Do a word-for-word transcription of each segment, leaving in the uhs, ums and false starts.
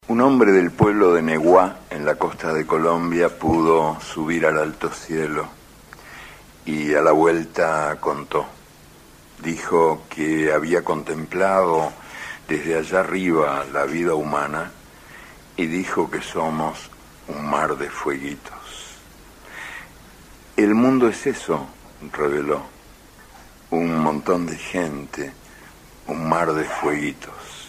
Un hombre del pueblo de Neguá, en la costa de Colombia, pudo subir al alto cielo y a la vuelta contó. Dijo que había contemplado desde allá arriba la vida humana y dijo que somos un mar de fueguitos. El mundo es eso, reveló, un montón de gente, un mar de fueguitos.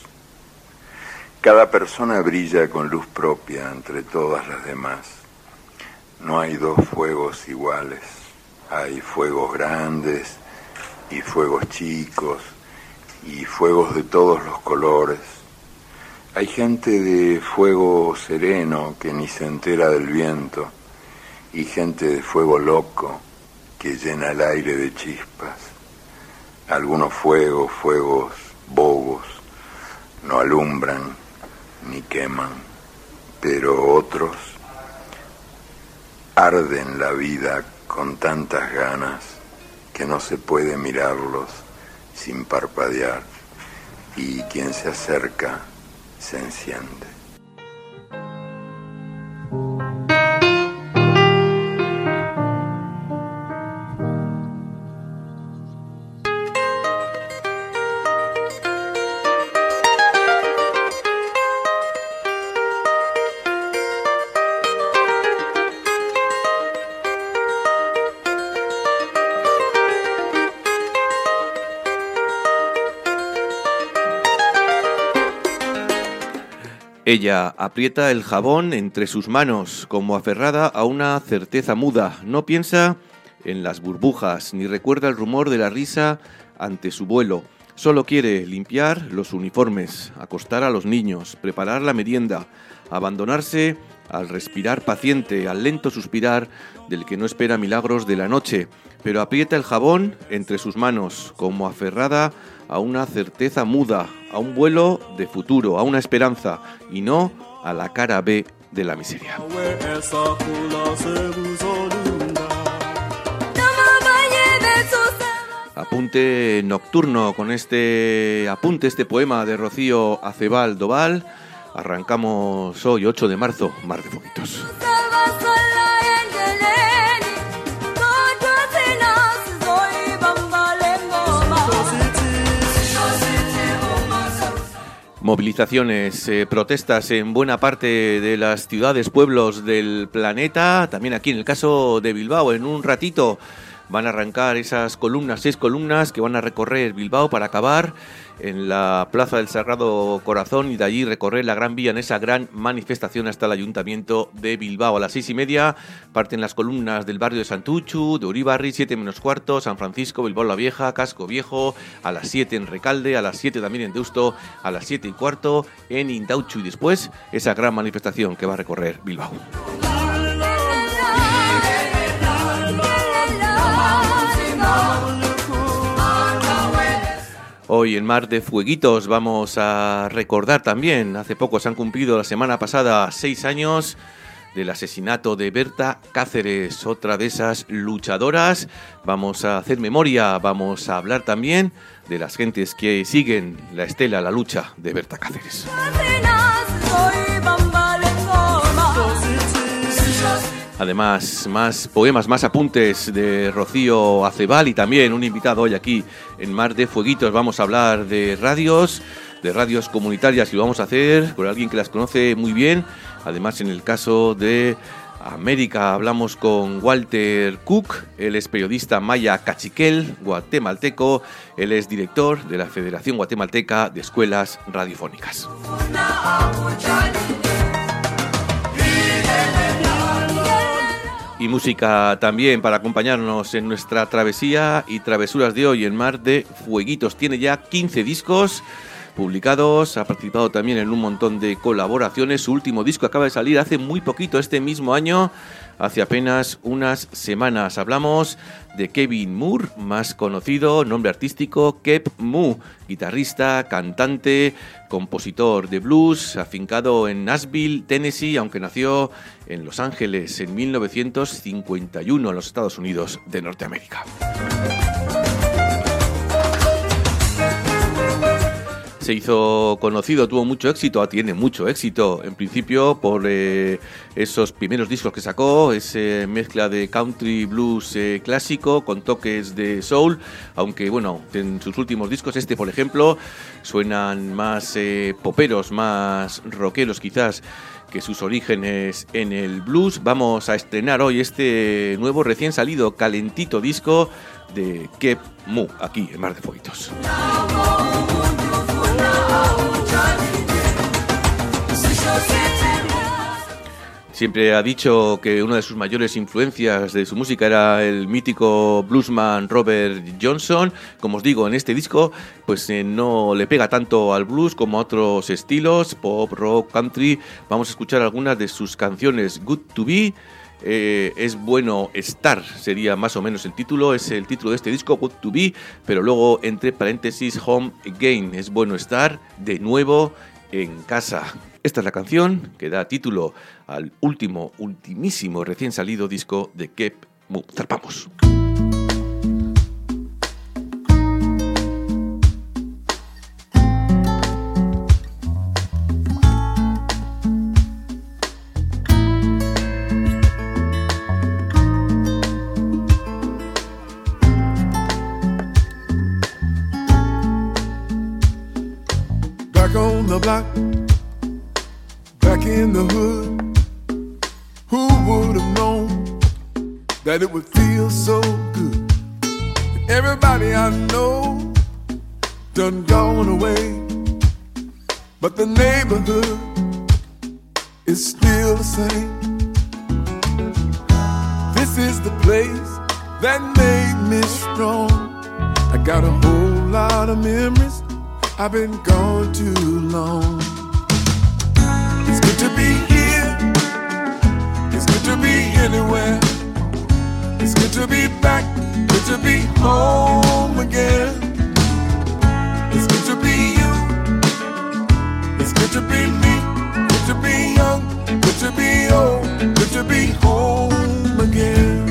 Cada persona brilla con luz propia entre todas las demás. No hay dos fuegos iguales. Hay fuegos grandes y fuegos chicos y fuegos de todos los colores. Hay gente de fuego sereno que ni se entera del viento y gente de fuego loco que llena el aire de chispas. Algunos fuegos, fuegos bobos, no alumbran ni queman, pero otros arden la vida con tantas ganas que no se puede mirarlos sin parpadear, y quien se acerca se enciende. Ella aprieta el jabón entre sus manos, como aferrada a una certeza muda. No piensa en las burbujas, ni recuerda el rumor de la risa ante su vuelo. Solo quiere limpiar los uniformes, acostar a los niños, preparar la merienda, abandonarse al respirar paciente, al lento suspirar del que no espera milagros de la noche. Pero aprieta el jabón entre sus manos, como aferrada a una certeza muda, a un vuelo de futuro, a una esperanza, y no a la cara B de la miseria. Apunte nocturno con este apunte, este poema de Rocío Acebal Doval. Arrancamos hoy, ocho de marzo, Mar de Fueguitos. Movilizaciones, eh, protestas en buena parte de las ciudades, pueblos del planeta, también aquí en el caso de Bilbao. En un ratito van a arrancar esas columnas, seis columnas que van a recorrer Bilbao para acabar en la Plaza del Sagrado Corazón y de allí recorrer la Gran Vía en esa gran manifestación hasta el Ayuntamiento de Bilbao. A las seis y media parten las columnas del barrio de Santuchu, de Uribarri, siete menos cuarto, San Francisco, Bilbao la Vieja, Casco Viejo, a las siete en Recalde, a las siete también en Deusto, a las siete y cuarto en Indauchu y después esa gran manifestación que va a recorrer Bilbao. Hoy en Mar de Fueguitos vamos a recordar también, hace poco se han cumplido la semana pasada seis años del asesinato de Berta Cáceres, otra de esas luchadoras. Vamos a hacer memoria, vamos a hablar también de las gentes que siguen la estela, la lucha de Berta Cáceres. Además, más poemas, más apuntes de Rocío Acebal y también un invitado hoy aquí en Mar de Fueguitos. Vamos a hablar de radios, de radios comunitarias y lo vamos a hacer con alguien que las conoce muy bien. Además, en el caso de América hablamos con Walter Cook, él es periodista maya cachiquel, guatemalteco, él es director de la Federación Guatemalteca de Escuelas Radiofónicas. Y música también para acompañarnos en nuestra travesía y travesuras de hoy en Mar de Fueguitos. Tiene ya quince discos publicados, ha participado también en un montón de colaboraciones. Su último disco acaba de salir hace muy poquito, este mismo año, hace apenas unas semanas. Hablamos de Kevin Moore, más conocido, nombre artístico, Kep Mu, guitarrista, cantante, compositor de blues, afincado en Nashville, Tennessee, aunque nació en Los Ángeles en mil novecientos cincuenta y uno en los Estados Unidos de Norteamérica. se hizo conocido, tuvo mucho éxito, tiene mucho éxito, en principio por eh, esos primeros discos que sacó, esa mezcla de country blues eh, clásico con toques de soul, aunque bueno, en sus últimos discos, este por ejemplo, suenan más eh, poperos, más rockeros quizás que sus orígenes en el blues. Vamos a estrenar hoy este nuevo recién salido calentito disco de Kep Mu, aquí en Mar de Fueguitos. Siempre ha dicho que una de sus mayores influencias de su música era el mítico bluesman Robert Johnson. Como os digo, en este disco pues eh, no le pega tanto al blues como a otros estilos, pop, rock, country. Vamos a escuchar algunas de sus canciones. Good to Be, eh, es bueno estar, sería más o menos el título. Es el título de este disco, Good to Be, pero luego entre paréntesis Home Again, es bueno estar de nuevo en casa. Esta es la canción que da título al último, ultimísimo recién salido disco de Kep Mu. Zarpamos. Back on the block, back in the hood, who would have known that it would feel so good? Everybody I know done gone away, but the neighborhood is still the same. This is the place that made me strong. I got a whole lot of memories, I've been gone too long. It's good to be here, it's good to be anywhere. It's good to be back, good to be home again. It's good to be you, it's good to be me, good to be young, good to be old, good to be home again.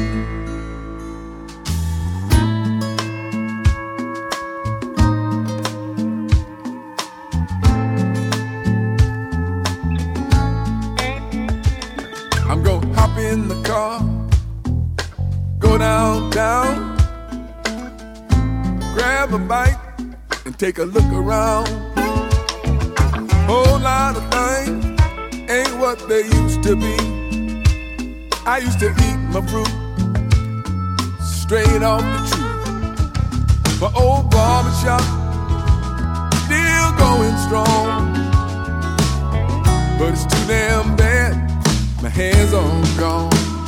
In the car, go downtown, grab a bite and take a look around. Whole lot of things ain't what they used to be. I used to eat my fruit straight off the tree. My old barbershop still going strong, but it's too damn bad, my hair's all gone.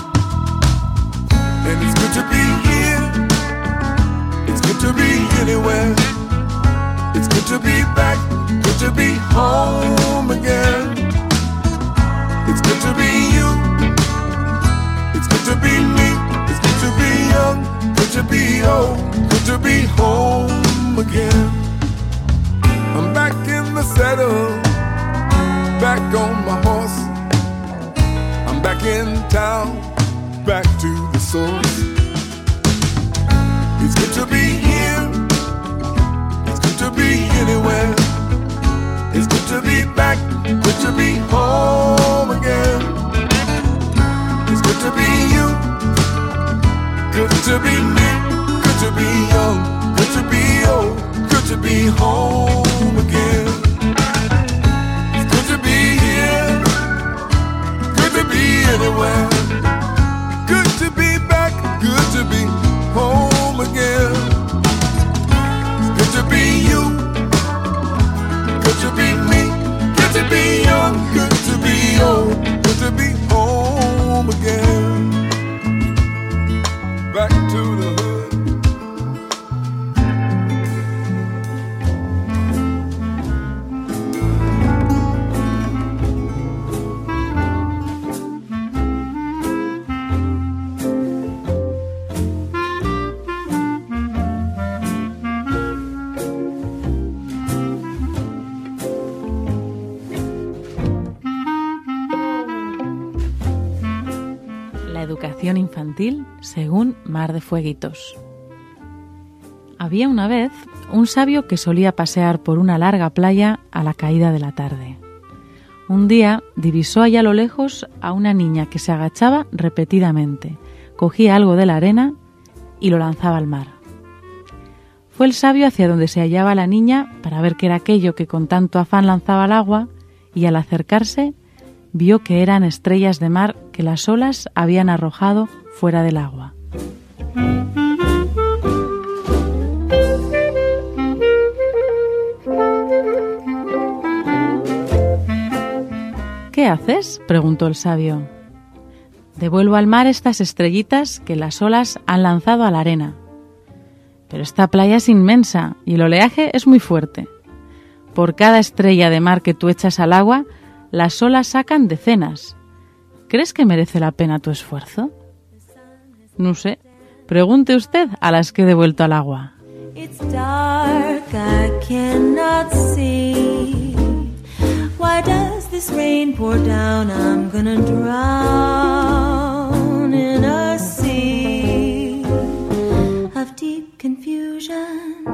And it's good to be here, it's good to be anywhere. It's good to be back, good to be home again. It's good to be you, it's good to be me, it's good to be young, good to be old, good to be home again. I'm back in the saddle, back on my horse. I'm back in town, back to the source. It's good to be here, it's good to be anywhere. It's good to be back, good to be home again. It's good to be you, good to be me, good to be young, good to be old, good to be home again. It's good to be here, good to be anywhere. Good to be back, good to be home again. It's good to be you, good to be me, good to be young, good to be old, good to be home again. Back to the hood. Educación infantil según Mar de Fueguitos. Había una vez un sabio que solía pasear por una larga playa a la caída de la tarde. Un día divisó allá a lo lejos a una niña que se agachaba repetidamente, cogía algo de la arena y lo lanzaba al mar. Fue el sabio hacia donde se hallaba la niña para ver qué era aquello que con tanto afán lanzaba al agua, y al acercarse vio que eran estrellas de mar que las olas habían arrojado fuera del agua. ¿Qué haces?, preguntó el sabio. Devuelvo al mar estas estrellitas que las olas han lanzado a la arena. Pero esta playa es inmensa y el oleaje es muy fuerte. Por cada estrella de mar que tú echas al agua, las olas sacan decenas. ¿Crees que merece la pena tu esfuerzo? No sé. Pregunte usted a las que he devuelto al agua. It's dark, I cannot see. Why does this rain pour down? I'm gonna drown in a sea of deep confusion.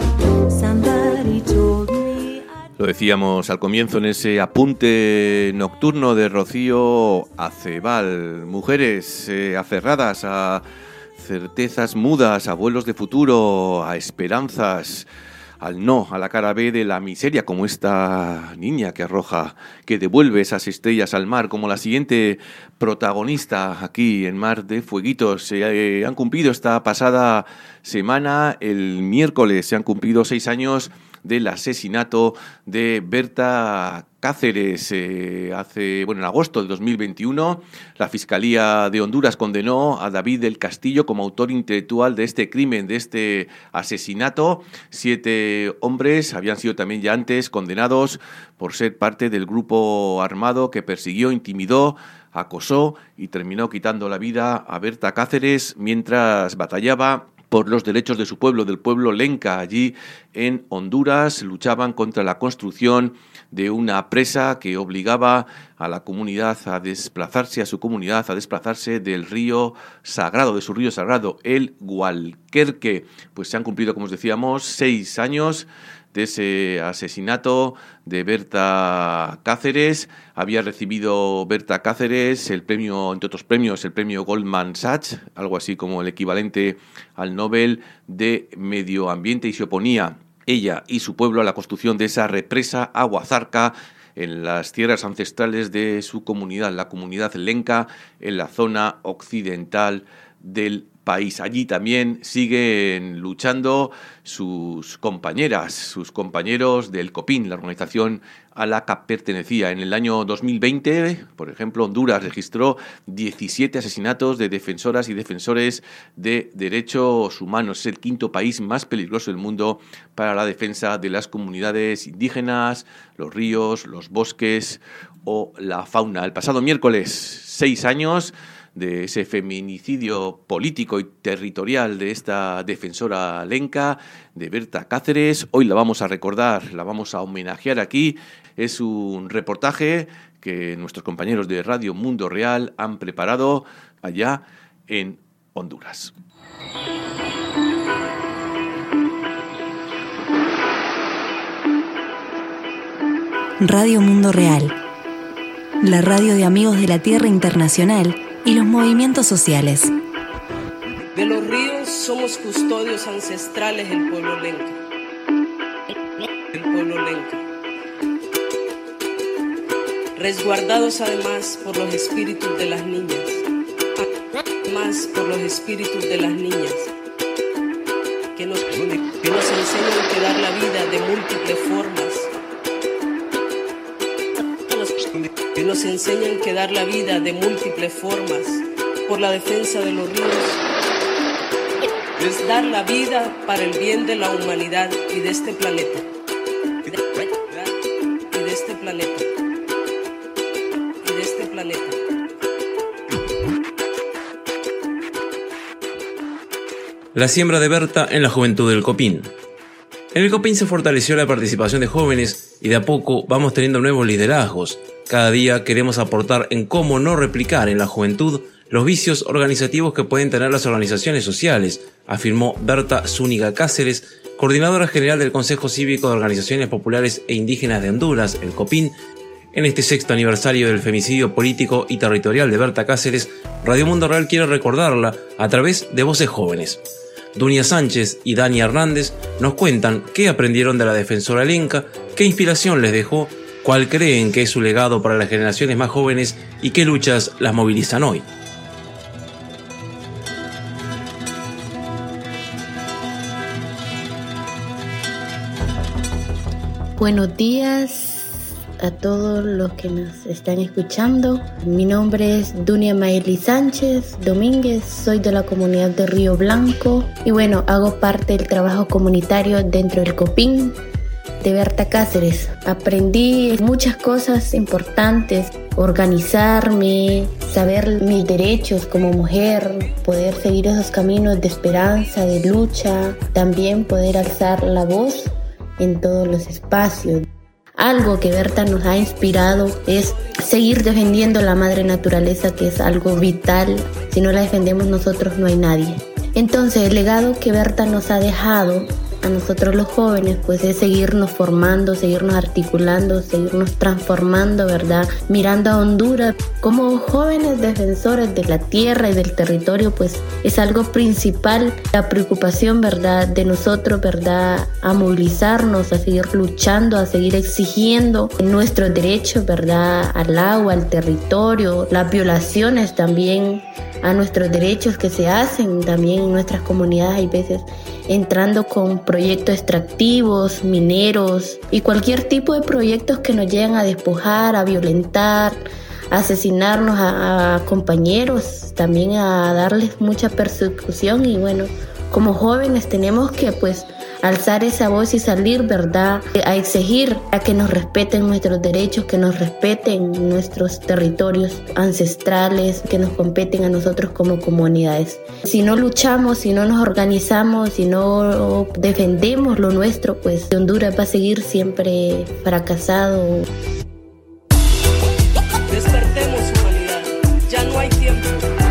Somebody told me. Lo decíamos al comienzo en ese apunte nocturno de Rocío Acebal. Mujeres eh, aferradas a certezas mudas, a vuelos de futuro, a esperanzas, al no, a la cara B de la miseria, como esta niña que arroja, que devuelve esas estrellas al mar, como la siguiente protagonista aquí en Mar de Fueguitos. Se eh, han cumplido esta pasada semana, el miércoles, se han cumplido seis años del asesinato de Berta Cáceres. Eh, hace, bueno, en agosto de dos mil veintiuno, la Fiscalía de Honduras condenó a David del Castillo como autor intelectual de este crimen, de este asesinato. Siete hombres habían sido también ya antes condenados por ser parte del grupo armado que persiguió, intimidó, acosó y terminó quitando la vida a Berta Cáceres mientras batallaba por los derechos de su pueblo, del pueblo lenca. Allí en Honduras luchaban contra la construcción de una presa que obligaba a la comunidad a desplazarse, a su comunidad a desplazarse del río sagrado, de su río sagrado, el Gualquerque. Pues se han cumplido, como os decíamos, seis años de ese asesinato de Berta Cáceres. Había recibido Berta Cáceres el premio, entre otros premios, el premio Goldman Sachs, algo así como el equivalente al Nobel de Medio Ambiente, y se oponía ella y su pueblo a la construcción de esa represa Aguazarca en las tierras ancestrales de su comunidad, la comunidad lenca, en la zona occidental del país. Allí también siguen luchando sus compañeras, sus compañeros del COPIN, la organización a la que pertenecía. En el año dos mil veinte, por ejemplo, Honduras registró diecisiete asesinatos de defensoras y defensores de derechos humanos. Es el quinto país más peligroso del mundo para la defensa de las comunidades indígenas, los ríos, los bosques o la fauna. El pasado miércoles, seis años de ese feminicidio político y territorial de esta defensora lenca, de Berta Cáceres. Hoy la vamos a recordar, la vamos a homenajear aquí. Es un reportaje que nuestros compañeros de Radio Mundo Real han preparado allá en Honduras. Radio Mundo Real, la radio de Amigos de la Tierra Internacional y los movimientos sociales. De los ríos somos custodios ancestrales del pueblo lenca. El pueblo lenca. Resguardados además por los espíritus de las niñas. Además por los espíritus de las niñas. Que nos, que nos enseñan que dar la vida de múltiples formas. Que nos enseñan que dar la vida de múltiples formas por la defensa de los ríos es dar la vida para el bien de la humanidad y de este planeta. Y de este planeta. Y de este planeta. La siembra de Berta en la juventud del COPIN. En el COPIN se fortaleció la participación de jóvenes y de a poco vamos teniendo nuevos liderazgos. Cada día queremos aportar en cómo no replicar en la juventud los vicios organizativos que pueden tener las organizaciones sociales, afirmó Berta Zúñiga Cáceres, coordinadora general del Consejo Cívico de Organizaciones Populares e Indígenas de Honduras, el COPIN. En este sexto aniversario del femicidio político y territorial de Berta Cáceres, Radio Mundo Real quiere recordarla a través de voces jóvenes. Dunia Sánchez y Dani Hernández nos cuentan qué aprendieron de la defensora lenca, qué inspiración les dejó, cuál creen que es su legado para las generaciones más jóvenes y qué luchas las movilizan hoy. Buenos días a todos los que nos están escuchando. Mi nombre es Dunia Mayeli Sánchez Domínguez, soy de la comunidad de Río Blanco y bueno, hago parte del trabajo comunitario dentro del COPIN de Berta Cáceres. Aprendí muchas cosas importantes, organizarme, saber mis derechos como mujer, poder seguir esos caminos de esperanza, de lucha, también poder alzar la voz en todos los espacios. Algo que Berta nos ha inspirado es seguir defendiendo la madre naturaleza, que es algo vital. Si no la defendemos nosotros, no hay nadie. Entonces, el legado que Berta nos ha dejado a nosotros los jóvenes, pues es seguirnos formando, seguirnos articulando, seguirnos transformando, ¿verdad? Mirando a Honduras como jóvenes defensores de la tierra y del territorio, pues es algo principal, la preocupación, ¿verdad?, de nosotros, ¿verdad?, a movilizarnos, a seguir luchando, a seguir exigiendo nuestros derechos, ¿verdad?, al agua, al territorio, las violaciones también a nuestros derechos que se hacen también en nuestras comunidades, hay veces entrando con proyectos extractivos, mineros y cualquier tipo de proyectos que nos llegan a despojar, a violentar, a asesinarnos a, a compañeros, también a darles mucha persecución. Y bueno, como jóvenes tenemos que pues alzar esa voz y salir, ¿verdad?, a exigir a que nos respeten nuestros derechos, que nos respeten nuestros territorios ancestrales, que nos competen a nosotros como comunidades. Si no luchamos, si no nos organizamos, si no defendemos lo nuestro, pues Honduras va a seguir siempre fracasado. Despertemos, humanidad, ya no hay tiempo.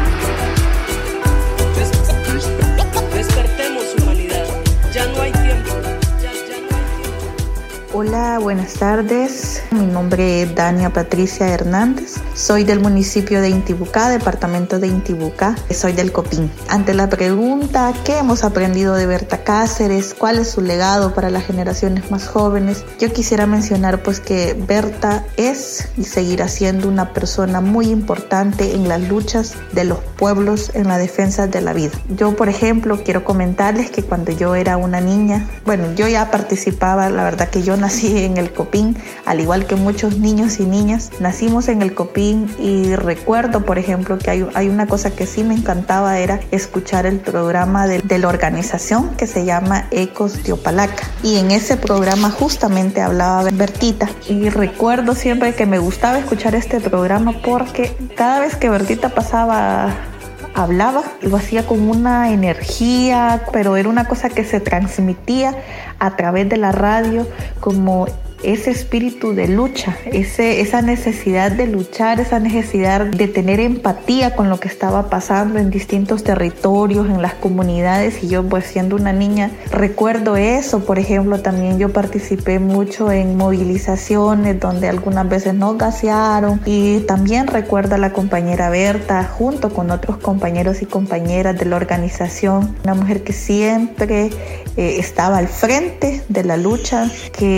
Despertemos, humanidad, ya no hay tiempo. Ya, ya no hay tiempo. Hola, buenas tardes. Mi nombre es Dania Patricia Hernández. Soy del municipio de Intibucá, departamento de Intibucá. Soy del COPIN. Ante la pregunta, ¿qué hemos aprendido de Berta Cáceres? ¿Cuál es su legado para las generaciones más jóvenes? Yo quisiera mencionar pues que Berta es y seguirá siendo una persona muy importante en las luchas de los pueblos en la defensa de la vida. Yo, por ejemplo, quiero comentarles que cuando yo era una niña, bueno, yo ya participaba, la verdad que yo nací en el COPIN, al igual que muchos niños y niñas, nacimos en el COPIN y recuerdo, por ejemplo, que hay, hay una cosa que sí me encantaba, era escuchar el programa de, de la organización que se llama Ecos de Opalaca, y en ese programa justamente hablaba Bertita, y recuerdo siempre que me gustaba escuchar este programa porque cada vez que Bertita pasaba hablaba, lo hacía con una energía, pero era una cosa que se transmitía a través de la radio como ese espíritu de lucha, ese, esa necesidad de luchar, esa necesidad de tener empatía con lo que estaba pasando en distintos territorios, en las comunidades. Y yo, pues siendo una niña, recuerdo eso. Por ejemplo, también yo participé mucho en movilizaciones donde algunas veces nos gasearon, y también recuerdo a la compañera Berta junto con otros compañeros y compañeras de la organización, una mujer que siempre eh, estaba al frente de la lucha,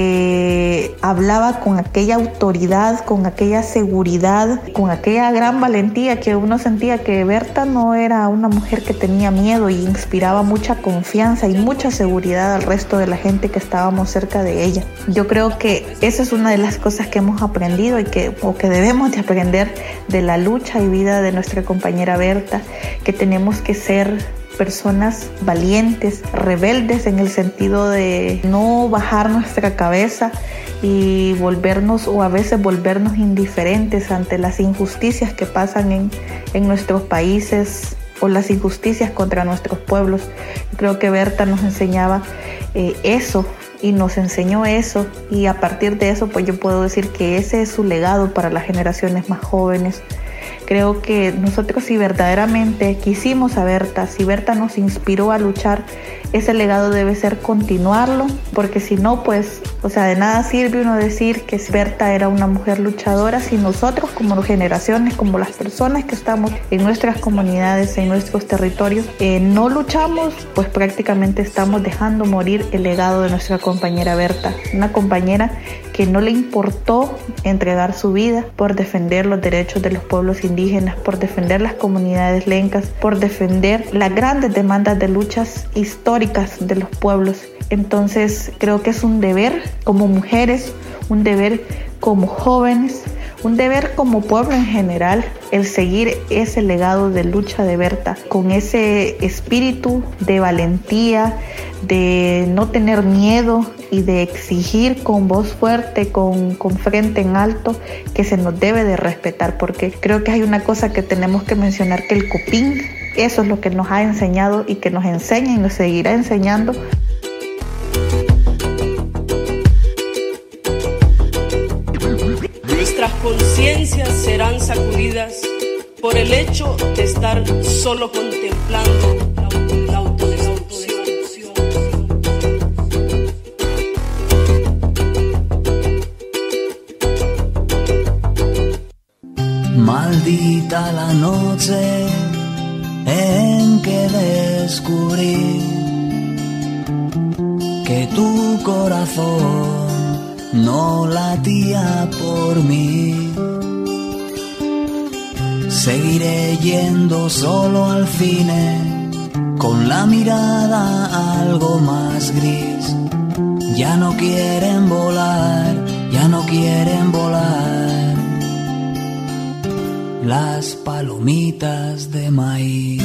que hablaba con aquella autoridad, con aquella seguridad, con aquella gran valentía, que uno sentía que Berta no era una mujer que tenía miedo, y inspiraba mucha confianza y mucha seguridad al resto de la gente que estábamos cerca de ella. Yo creo que esa es una de las cosas que hemos aprendido y que, o que debemos de aprender de la lucha y vida de nuestra compañera Berta, que tenemos que ser personas valientes, rebeldes, en el sentido de no bajar nuestra cabeza y volvernos, o a veces volvernos indiferentes ante las injusticias que pasan en, en nuestros países, o las injusticias contra nuestros pueblos. Yo creo que Berta nos enseñaba eh, eso, y nos enseñó eso, y a partir de eso pues yo puedo decir que ese es su legado para las generaciones más jóvenes. Creo que nosotros, si verdaderamente quisimos a Berta, si Berta nos inspiró a luchar, ese legado debe ser continuarlo, porque si no, pues, o sea, de nada sirve uno decir que Berta era una mujer luchadora si nosotros como generaciones, como las personas que estamos en nuestras comunidades, en nuestros territorios, eh, no luchamos, pues prácticamente estamos dejando morir el legado de nuestra compañera Berta, una compañera que no le importó entregar su vida por defender los derechos de los pueblos indígenas, por defender las comunidades lencas, por defender las grandes demandas de luchas históricas de los pueblos. Entonces creo que es un deber como mujeres, un deber como jóvenes, un deber como pueblo en general, el seguir ese legado de lucha de Berta, con ese espíritu de valentía, de no tener miedo y de exigir con voz fuerte, con, con frente en alto, que se nos debe de respetar, porque creo que hay una cosa que tenemos que mencionar, que el Copín, eso es lo que nos ha enseñado y que nos enseña y nos seguirá enseñando. Nuestras conciencias serán sacudidas por el hecho de estar solo contemplando la autodestrucción. Maldita la noche en que descubrí que tu corazón no latía por mí. Seguiré yendo solo al cine, con la mirada algo más gris. Ya no quieren volar, ya no quieren volar las palomitas de maíz.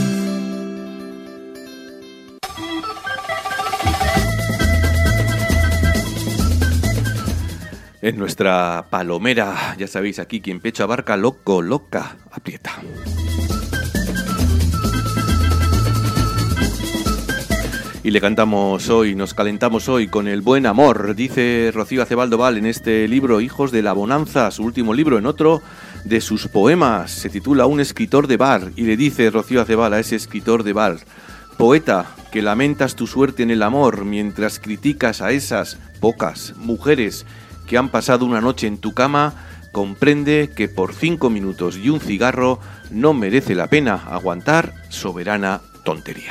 En nuestra palomera, ya sabéis, aquí quien pecho abarca, loco, loca, aprieta. Y le cantamos hoy, nos calentamos hoy con el buen amor, dice Rocío Acebal Doval en este libro, Hijos de la Bonanza, su último libro. En otro de sus poemas se titula Un escritor de bar, y le dice Rocío Acebal a ese escritor de bar: poeta, que lamentas tu suerte en el amor mientras criticas a esas pocas mujeres que han pasado una noche en tu cama, comprende que por cinco minutos y un cigarro no merece la pena aguantar soberana tontería.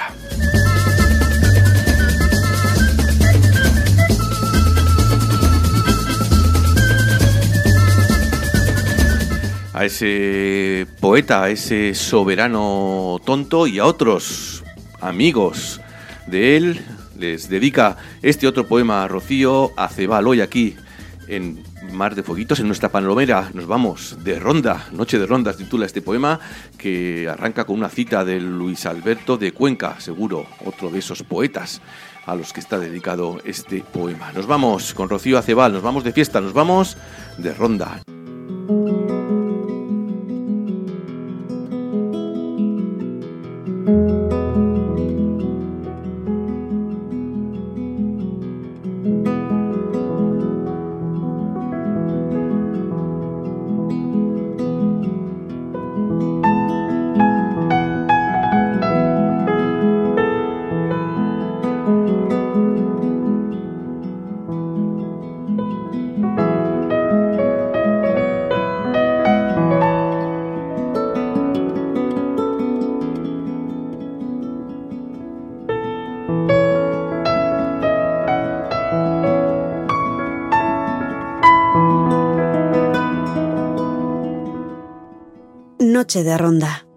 A ese poeta, a ese soberano tonto y a otros amigos de él les dedica este otro poema a Rocío Acebal. Hoy aquí en Mar de Fueguitos, en nuestra palomera, nos vamos de ronda, Noche de Ronda se titula este poema, que arranca con una cita de Luis Alberto de Cuenca, seguro otro de esos poetas a los que está dedicado este poema. Nos vamos con Rocío Acebal, nos vamos de fiesta, nos vamos de ronda. Noche de ronda.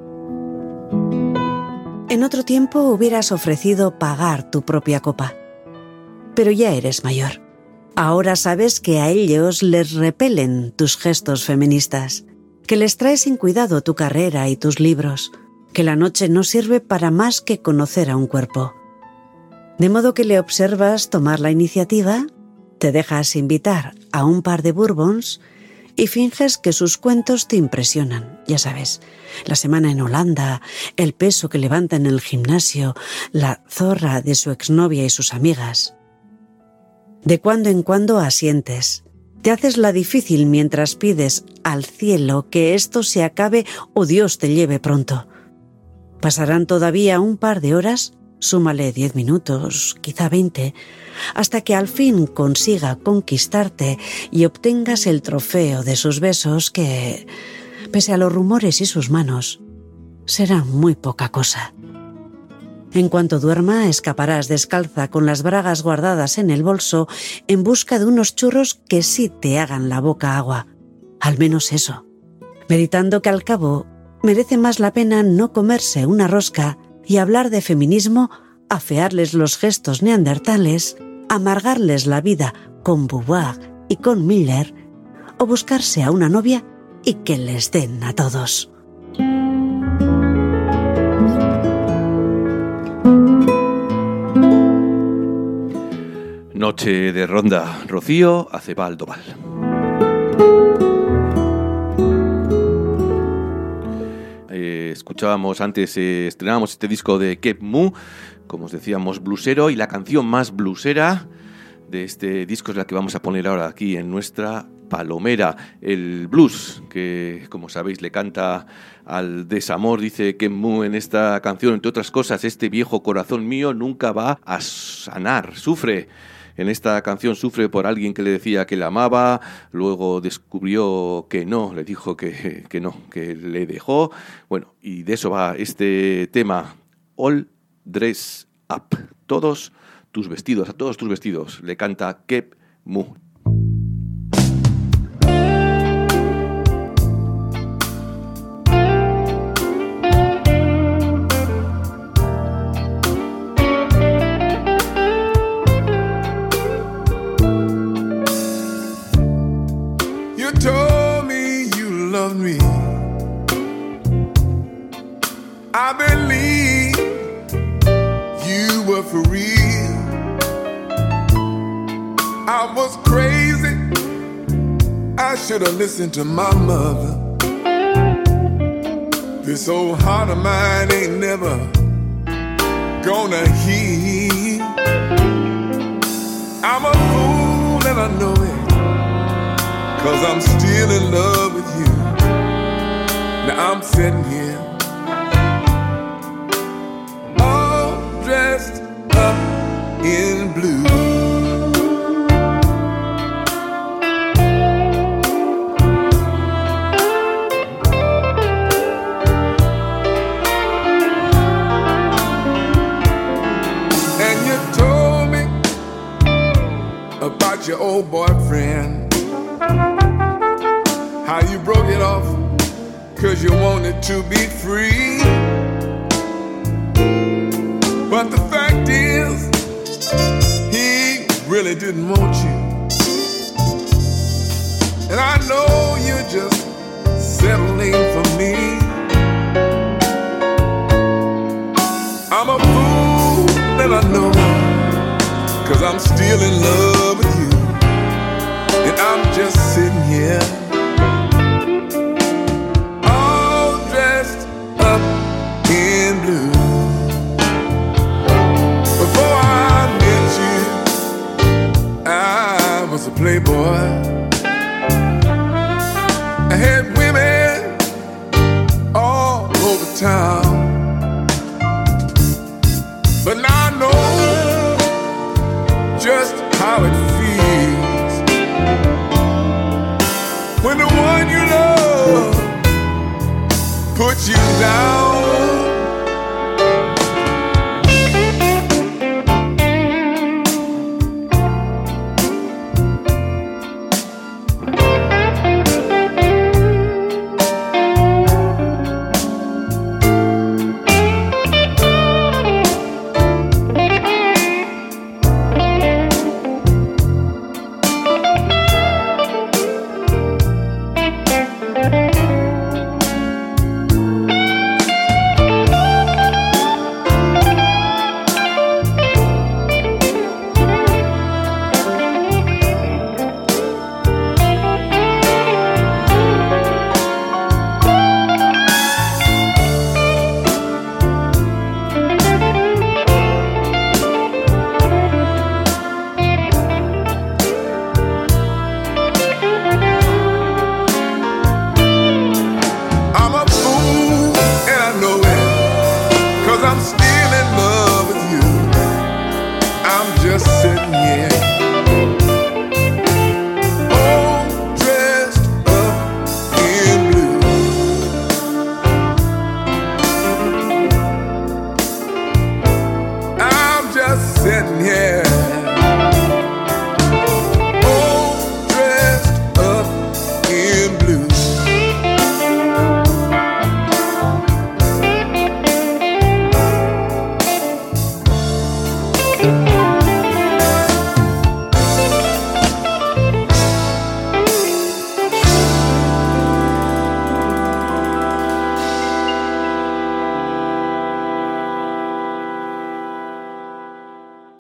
En otro tiempo hubieras ofrecido pagar tu propia copa, pero ya eres mayor. Ahora sabes que a ellos les repelen tus gestos feministas, que les traes sin cuidado tu carrera y tus libros, que la noche no sirve para más que conocer a un cuerpo. De modo que le observas tomar la iniciativa, te dejas invitar a un par de bourbons y finges que sus cuentos te impresionan. Ya sabes, la semana en Holanda, el peso que levanta en el gimnasio, la zorra de su exnovia y sus amigas. De cuando en cuando asientes, Te haces la difícil mientras pides al cielo que esto se acabe o Dios te lleve pronto. Pasarán todavía un par de horas, súmale diez minutos, quizá veinte, hasta que al fin consiga conquistarte y obtengas el trofeo de sus besos que, pese a los rumores y sus manos, será muy poca cosa. En cuanto duerma, escaparás descalza con las bragas guardadas en el bolso en busca de unos churros que sí te hagan la boca agua. Al menos eso. Meditando que al cabo merece más la pena no comerse una rosca y hablar de feminismo, afearles los gestos neandertales, amargarles la vida con Beauvoir y con Miller, o buscarse a una novia y que les den a todos. Noche de ronda, Rocío Acebal Doval. Eh, escuchábamos antes, eh, estrenábamos este disco de Kep Mu, como os decíamos, blusero, y la canción más blusera de este disco es la que vamos a poner ahora aquí en nuestra palomera. El blues, que como sabéis le canta al desamor, dice Kep Mu en esta canción, entre otras cosas: este viejo corazón mío nunca va a sanar, sufre. En esta canción sufre por alguien que le decía que la amaba, luego descubrió que no, le dijo que, que no, que le dejó. Bueno, y de eso va este tema, All Dress Up. Todos tus vestidos, a todos tus vestidos, le canta Kep Mu. Me. I believe you were for real. I was crazy. I should have listened to my mother. This old heart of mine ain't never gonna heal. I'm a fool and I know it, 'cause I'm still in love with you. Now I'm sitting here, all dressed up in blue. And you told me about your old boyfriend, how you broke it off 'cause you wanted to be free. But the fact is, he really didn't want you. And I know you're just settling for me. I'm a fool and I know, 'cause I'm still in love with you. And I'm just sitting here, in blue. Before I met you, I was a playboy. I had women all over town, but now I know just how it feels when the one you love puts you down.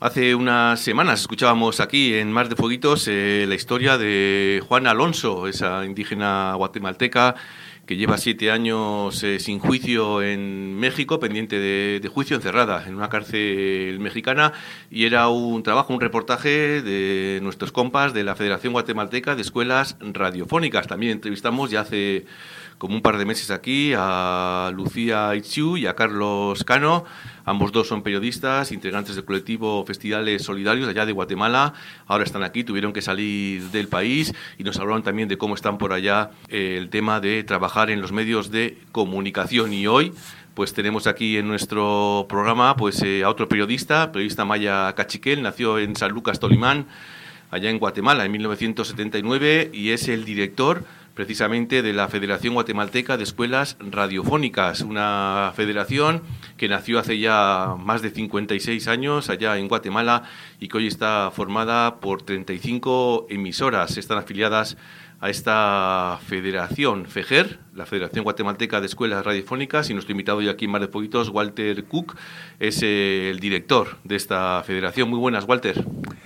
Hace unas semanas escuchábamos aquí en Mar de Fueguitos eh, la historia de Juana Alonso, esa indígena guatemalteca que lleva siete años eh, sin juicio en México, pendiente de, de juicio, encerrada en una cárcel mexicana, y era un trabajo, un reportaje de nuestros compas de la Federación Guatemalteca de Escuelas Radiofónicas. También entrevistamos ya hace como un par de meses aquí a Lucía Itziu y a Carlos Cano. Ambos dos son periodistas, integrantes del colectivo Festivales Solidarios allá de Guatemala. Ahora están aquí, tuvieron que salir del país y nos hablaron también de cómo están por allá eh, el tema de trabajar en los medios de comunicación. Y hoy pues tenemos aquí en nuestro programa pues eh, a otro periodista, periodista maya Cachiquel, nació en San Lucas, Tolimán, allá en Guatemala en mil novecientos setenta y nueve, y es el director precisamente de la Federación Guatemalteca de Escuelas Radiofónicas, una federación que nació hace ya más de cincuenta y seis años allá en Guatemala y que hoy está formada por treinta y cinco emisoras. Están afiliadas a esta federación, FEGER, la Federación Guatemalteca de Escuelas Radiofónicas, y nuestro invitado hoy aquí en Mar de Fueguitos, Walter Cook, es eh, el director de esta federación. Muy buenas, Walter.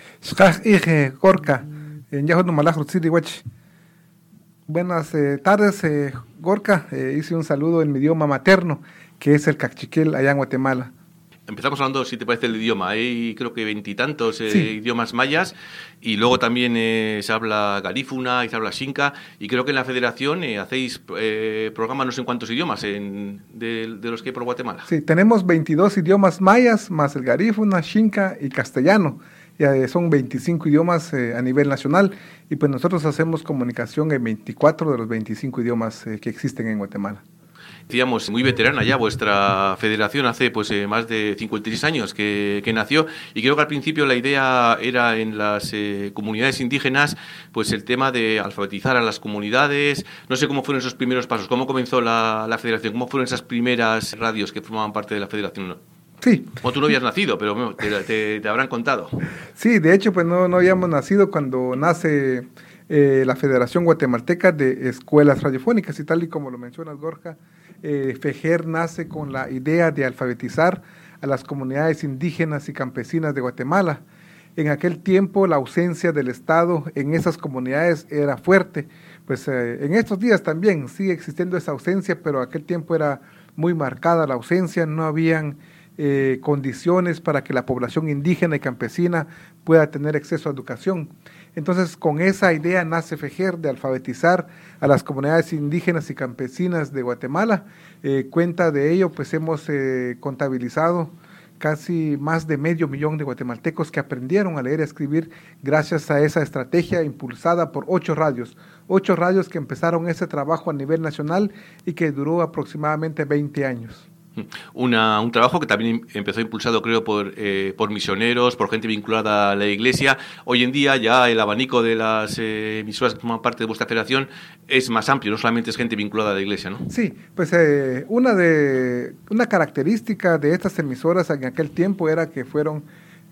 Buenas eh, tardes, eh, Gorka. Eh, hice un saludo en mi idioma materno, que es el cachiquel allá en Guatemala. Empezamos hablando, si te parece, el idioma. Hay creo que veintitantos eh, sí. idiomas mayas, y luego también eh, se habla garífuna y se habla xinca, y creo que en la federación eh, hacéis eh, programas no sé en cuántos idiomas en, de, de los que hay por Guatemala. Sí, tenemos veintidós idiomas mayas, más el garífuna, xinca y castellano. Ya son veinticinco idiomas eh, a nivel nacional, y pues nosotros hacemos comunicación en veinticuatro de los veinticinco idiomas eh, que existen en Guatemala. Decíamos, muy veterana ya vuestra federación, hace pues eh, más de cincuenta y seis años que, que nació, y creo que al principio la idea era en las eh, comunidades indígenas pues el tema de alfabetizar a las comunidades. No sé cómo fueron esos primeros pasos, cómo comenzó la, la federación, cómo fueron esas primeras radios que formaban parte de la federación. Sí. O tú no habías nacido, pero bueno, te, te, te habrán contado. Sí, de hecho, pues no, no habíamos nacido cuando nace eh, la Federación Guatemalteca de Escuelas Radiofónicas, y tal y como lo mencionas, Gorka, eh, FEGER nace con la idea de alfabetizar a las comunidades indígenas y campesinas de Guatemala. En aquel tiempo la ausencia del Estado en esas comunidades era fuerte, pues eh, en estos días también sigue existiendo esa ausencia, pero aquel tiempo era muy marcada la ausencia, no habían Eh, condiciones para que la población indígena y campesina pueda tener acceso a educación. Entonces, con esa idea nace FEGER de alfabetizar a las comunidades indígenas y campesinas de Guatemala. Eh, cuenta de ello, pues hemos eh, contabilizado casi más de medio millón de guatemaltecos que aprendieron a leer y a escribir gracias a esa estrategia impulsada por ocho radios, ocho radios que empezaron ese trabajo a nivel nacional y que duró aproximadamente veinte años. Una, un trabajo que también empezó impulsado, creo, por, eh, por misioneros, por gente vinculada a la Iglesia. Hoy en día ya el abanico de las eh, emisoras que forman parte de vuestra federación es más amplio, no solamente es gente vinculada a la Iglesia, ¿no? Sí, pues eh, una, de, una característica de estas emisoras en aquel tiempo era que fueron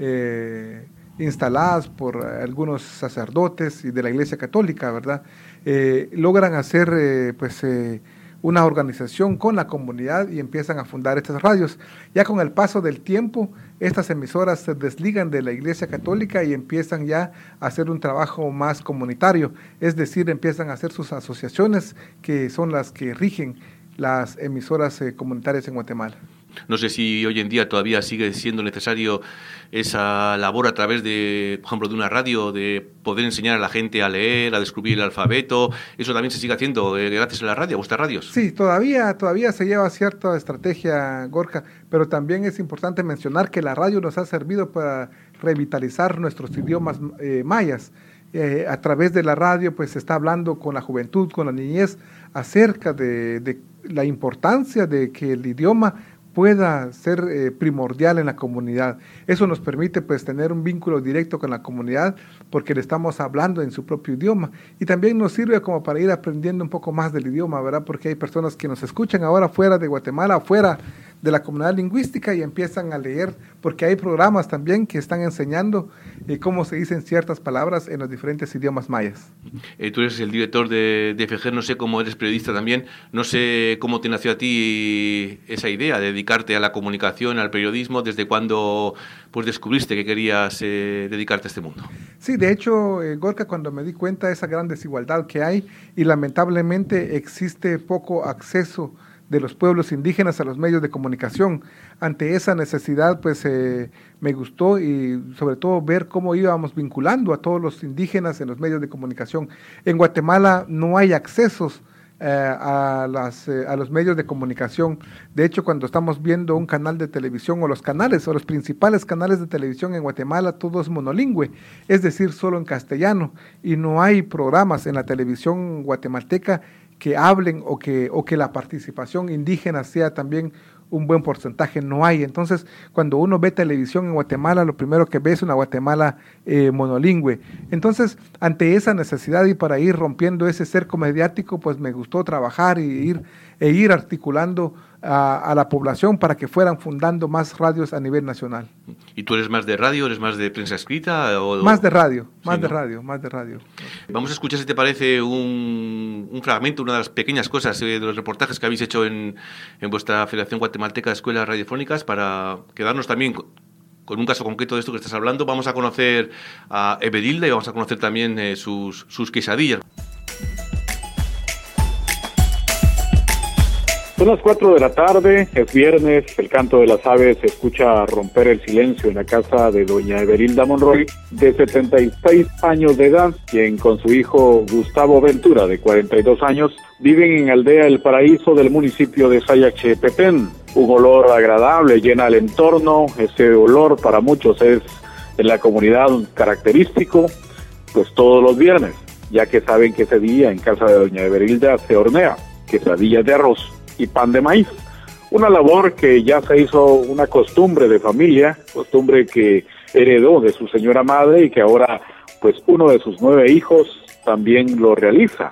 eh, instaladas por algunos sacerdotes y de la Iglesia Católica, ¿verdad? Eh, logran hacer, eh, pues... Eh, una organización con la comunidad y empiezan a fundar estas radios. Ya con el paso del tiempo, estas emisoras se desligan de la Iglesia Católica y empiezan ya a hacer un trabajo más comunitario, es decir, empiezan a hacer sus asociaciones que son las que rigen las emisoras eh, comunitarias en Guatemala. No sé si hoy en día todavía sigue siendo necesario esa labor a través de, por ejemplo, de una radio, de poder enseñar a la gente a leer, a descubrir el alfabeto. ¿Eso también se sigue haciendo eh, gracias a la radio, a vuestras radios? Sí, todavía, todavía se lleva cierta estrategia, Gorka, pero también es importante mencionar que la radio nos ha servido para revitalizar nuestros idiomas eh, mayas. Eh, a través de la radio pues se está hablando con la juventud, con la niñez, acerca de, de la importancia de que el idioma pueda ser eh, primordial en la comunidad. Eso nos permite pues tener un vínculo directo con la comunidad porque le estamos hablando en su propio idioma, y también nos sirve como para ir aprendiendo un poco más del idioma, ¿verdad? Porque hay personas que nos escuchan ahora fuera de Guatemala, fuera de la comunidad lingüística y empiezan a leer, porque hay programas también que están enseñando eh, cómo se dicen ciertas palabras en los diferentes idiomas mayas. Eh, tú eres el director de, de FEGER, no sé cómo eres periodista también, no sé cómo te nació a ti esa idea de dedicarte a la comunicación, al periodismo, desde cuándo pues, descubriste que querías eh, dedicarte a este mundo. Sí, de hecho, eh, Gorka, cuando me di cuenta de esa gran desigualdad que hay y lamentablemente existe poco acceso de los pueblos indígenas a los medios de comunicación. Ante esa necesidad, pues eh, me gustó y sobre todo ver cómo íbamos vinculando a todos los indígenas en los medios de comunicación. En Guatemala no hay accesos eh, a, las, eh, a los medios de comunicación. De hecho, cuando estamos viendo un canal de televisión o los canales o los principales canales de televisión en Guatemala, todo es monolingüe, es decir, solo en castellano, y no hay programas en la televisión guatemalteca que hablen o que, o que la participación indígena sea también un buen porcentaje, no hay. Entonces, cuando uno ve televisión en Guatemala, lo primero que ve es una Guatemala eh, monolingüe. Entonces, ante esa necesidad y para ir rompiendo ese cerco mediático, pues me gustó trabajar y ir, e ir articulando a, a la población para que fueran fundando más radios a nivel nacional. ¿Y tú eres más de radio, eres más de prensa escrita? O, más de radio, más sí, de ¿no? radio, más de radio. Vamos a escuchar, si te parece, un, un fragmento, una de las pequeñas cosas eh, de los reportajes que habéis hecho en, en vuestra Federación Guatemalteca de Escuelas Radiofónicas para quedarnos también con, con un caso concreto de esto que estás hablando. Vamos a conocer a Everilda y vamos a conocer también eh, sus, sus quesadillas. Son las cuatro de la tarde, es viernes, el canto de las aves se escucha romper el silencio en la casa de doña Everilda Monroy, de setenta y seis años de edad, quien con su hijo Gustavo Ventura, de cuarenta y dos años, viven en Aldea El Paraíso del municipio de Sayacchepetén. Un olor agradable llena el entorno, ese olor para muchos es en la comunidad característico, pues todos los viernes, ya que saben que ese día en casa de doña Everilda se hornea quesadillas de arroz y pan de maíz, una labor que ya se hizo una costumbre de familia, costumbre que heredó de su señora madre y que ahora pues uno de sus nueve hijos también lo realiza.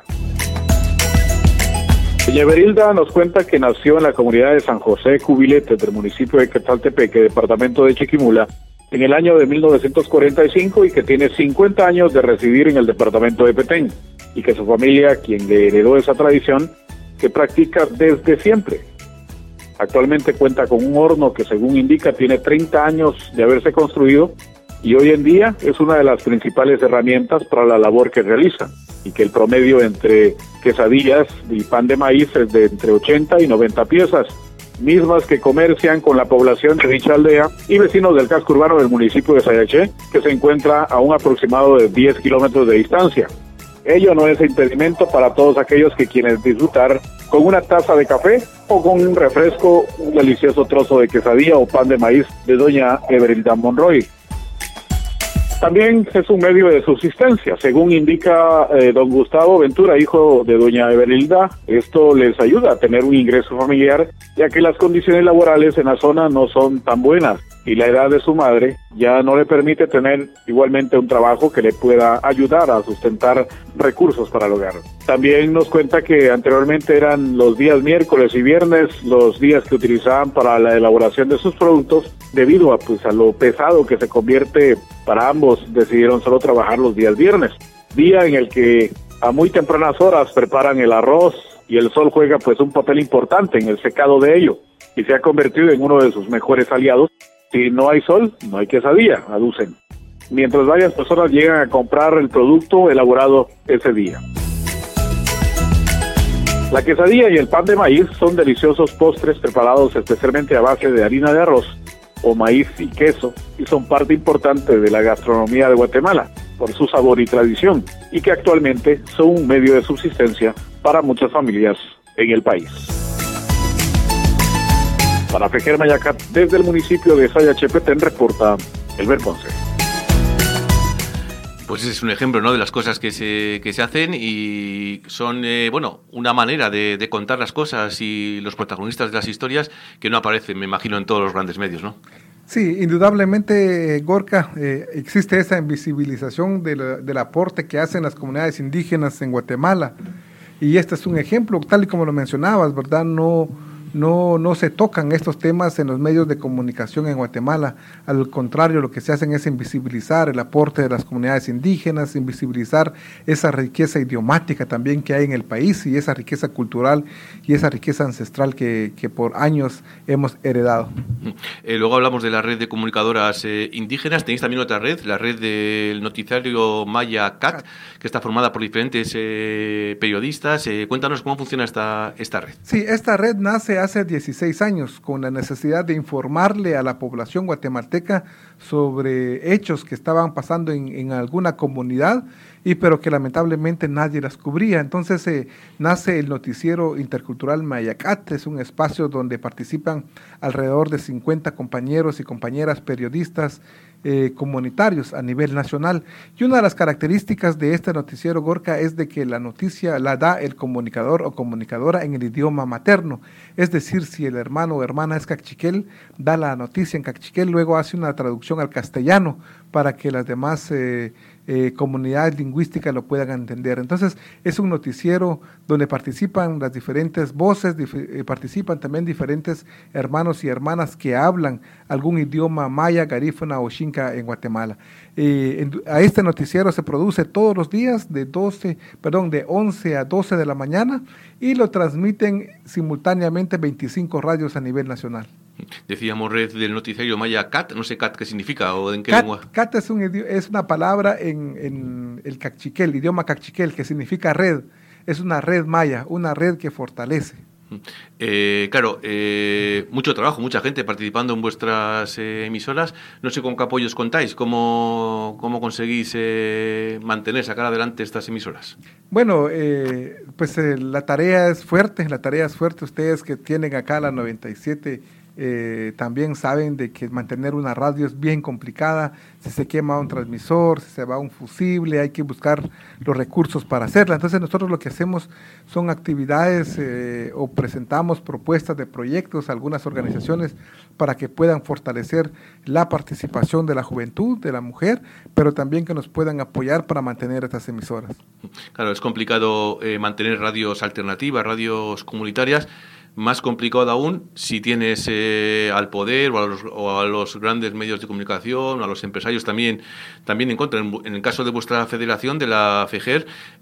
Doña Everilda nos cuenta que nació en la comunidad de San José Cubilete del municipio de Quetzaltepeque, departamento de Chiquimula, en el año de mil novecientos cuarenta y cinco y que tiene cincuenta años de residir en el departamento de Petén y que su familia, quien le heredó esa tradición, que practica desde siempre. Actualmente cuenta con un horno que, según indica, tiene treinta años de haberse construido y hoy en día es una de las principales herramientas para la labor que realiza, y que el promedio entre quesadillas y pan de maíz es de entre ochenta y noventa piezas, mismas que comercian con la población de dicha aldea y vecinos del casco urbano del municipio de Sayaché, que se encuentra a un aproximado de diez kilómetros de distancia. Ello no es impedimento para todos aquellos que quieren disfrutar con una taza de café o con un refresco, un delicioso trozo de quesadilla o pan de maíz de doña Everilda Monroy. También es un medio de subsistencia, según indica eh, don Gustavo Ventura, hijo de doña Everilda. Esto les ayuda a tener un ingreso familiar, ya que las condiciones laborales en la zona no son tan buenas y la edad de su madre ya no le permite tener igualmente un trabajo que le pueda ayudar a sustentar recursos para el hogar. También nos cuenta que anteriormente eran los días miércoles y viernes los días que utilizaban para la elaboración de sus productos. Debido a, pues, a lo pesado que se convierte para ambos, decidieron solo trabajar los días viernes, día en el que a muy tempranas horas preparan el arroz y el sol juega pues un papel importante en el secado de ello y se ha convertido en uno de sus mejores aliados. Si no hay sol, no hay quesadilla, aducen, mientras varias personas llegan a comprar el producto elaborado ese día. La quesadilla y el pan de maíz son deliciosos postres preparados especialmente a base de harina de arroz o maíz y queso, y son parte importante de la gastronomía de Guatemala por su sabor y tradición, y que actualmente son un medio de subsistencia para muchas familias en el país. Para FEGER Mayacat, desde el municipio de Sayachepetén, reporta Elber Ponce. Pues ese es un ejemplo, ¿no?, de las cosas que se, que se hacen y son, eh, bueno, una manera de, de contar las cosas y los protagonistas de las historias que no aparecen, me imagino, en todos los grandes medios, ¿no? Sí, indudablemente, Gorka, eh, existe esa invisibilización de la, del aporte que hacen las comunidades indígenas en Guatemala y este es un ejemplo, tal y como lo mencionabas, ¿verdad? No... no, no se tocan estos temas en los medios de comunicación en Guatemala. Al contrario, lo que se hacen es invisibilizar el aporte de las comunidades indígenas, invisibilizar esa riqueza idiomática también que hay en el país y esa riqueza cultural y esa riqueza ancestral que, que por años hemos heredado. Eh, luego hablamos de la red de comunicadoras eh, indígenas. Tenéis también otra red, la red del noticiario Maya C A T, que está formada por diferentes eh, periodistas. Eh, cuéntanos cómo funciona esta, esta red. Sí, esta red nace hace dieciséis años con la necesidad de informarle a la población guatemalteca sobre hechos que estaban pasando en, en alguna comunidad, y pero que lamentablemente nadie las cubría. Entonces eh, nace el noticiero intercultural Maya C A T, es un espacio donde participan alrededor de cincuenta compañeros y compañeras periodistas eh, comunitarios a nivel nacional. Y una de las características de este noticiero, Gorka, es de que la noticia la da el comunicador o comunicadora en el idioma materno. Es decir, si el hermano o hermana es cachiquel, da la noticia en cachiquel, luego hace una traducción al castellano para que las demás eh, eh, comunidades lingüísticas lo puedan entender. Entonces, es un noticiero donde participan las diferentes voces, dif eh, participan también diferentes hermanos y hermanas que hablan algún idioma maya, garífuna o xinca en Guatemala. Eh, en, a este noticiero se produce todos los días de doce, perdón, de once a doce de la mañana y lo transmiten simultáneamente veinticinco radios a nivel nacional. Decíamos red del noticiario Maya C A T, no sé C A T qué significa o en qué Cat, lengua. C A T es, un, es una palabra en, en el cachiquel, idioma cachiquel, que significa red. Es una red maya, una red que fortalece. Eh, claro, eh, mucho trabajo, mucha gente participando en vuestras eh, emisoras. No sé con qué apoyos contáis, cómo, cómo conseguís eh, mantener, sacar adelante estas emisoras. Bueno, eh, pues eh, la tarea es fuerte, la tarea es fuerte. Ustedes que tienen acá la noventa y siete eh, también saben de que mantener una radio es bien complicada. Si se quema un transmisor, si se va un fusible, hay que buscar los recursos para hacerla. Entonces nosotros lo que hacemos son actividades eh, o presentamos propuestas de proyectos a algunas organizaciones para que puedan fortalecer la participación de la juventud, de la mujer, pero también que nos puedan apoyar para mantener estas emisoras. Claro, es complicado eh, mantener radios alternativas, radios comunitarias. Más complicado aún si tienes eh, al poder o a, los, o a los grandes medios de comunicación, o a los empresarios también, también en contra. En, en el caso de vuestra federación, de la FEGER,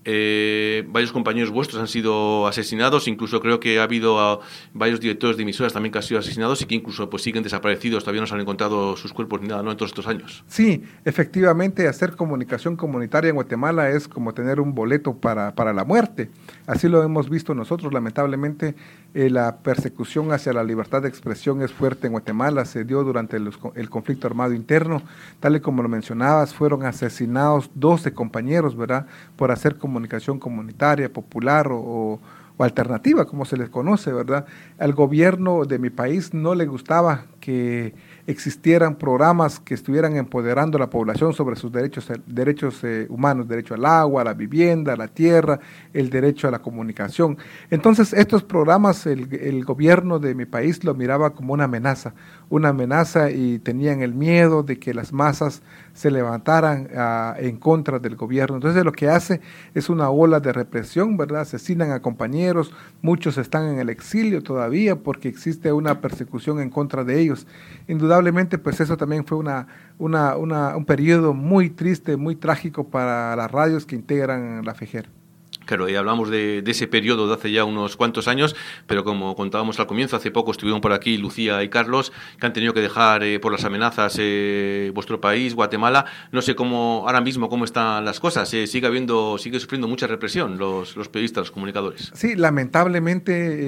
eh, varios compañeros vuestros han sido asesinados, incluso creo que ha habido a, varios directores de emisoras también que han sido asesinados y que incluso pues siguen desaparecidos, todavía no se han encontrado sus cuerpos ni nada, ¿no?, en todos estos años. Sí, efectivamente, hacer comunicación comunitaria en Guatemala es como tener un boleto para, para la muerte. Así lo hemos visto nosotros, lamentablemente. Eh, la persecución hacia la libertad de expresión es fuerte en Guatemala, se dio durante los, el conflicto armado interno, tal y como lo mencionabas, fueron asesinados doce compañeros, ¿verdad?, por hacer comunicación comunitaria, popular o, o, o alternativa, como se les conoce, ¿verdad? Al gobierno de mi país no le gustaba que existieran programas que estuvieran empoderando a la población sobre sus derechos, derechos eh, humanos, derecho al agua, a la vivienda, a la tierra, el derecho a la comunicación. Entonces, estos programas, el, el gobierno de mi país lo miraba como una amenaza, una amenaza y tenían el miedo de que las masas se levantaran uh, en contra del gobierno. Entonces, lo que hace es una ola de represión, ¿verdad? Asesinan a compañeros, muchos están en el exilio todavía porque existe una persecución en contra de ellos. Indudablemente, pues eso también fue una, una, una, un periodo muy triste, muy trágico para las radios que integran la FEGER. Claro, y hablamos de, de ese periodo de hace ya unos cuantos años, pero como contábamos al comienzo, hace poco estuvieron por aquí Lucía y Carlos, que han tenido que dejar eh, por las amenazas eh, vuestro país, Guatemala. No sé cómo ahora mismo cómo están las cosas. Eh, sigue habiendo, sigue sufriendo mucha represión los, los periodistas, los comunicadores. Sí, lamentablemente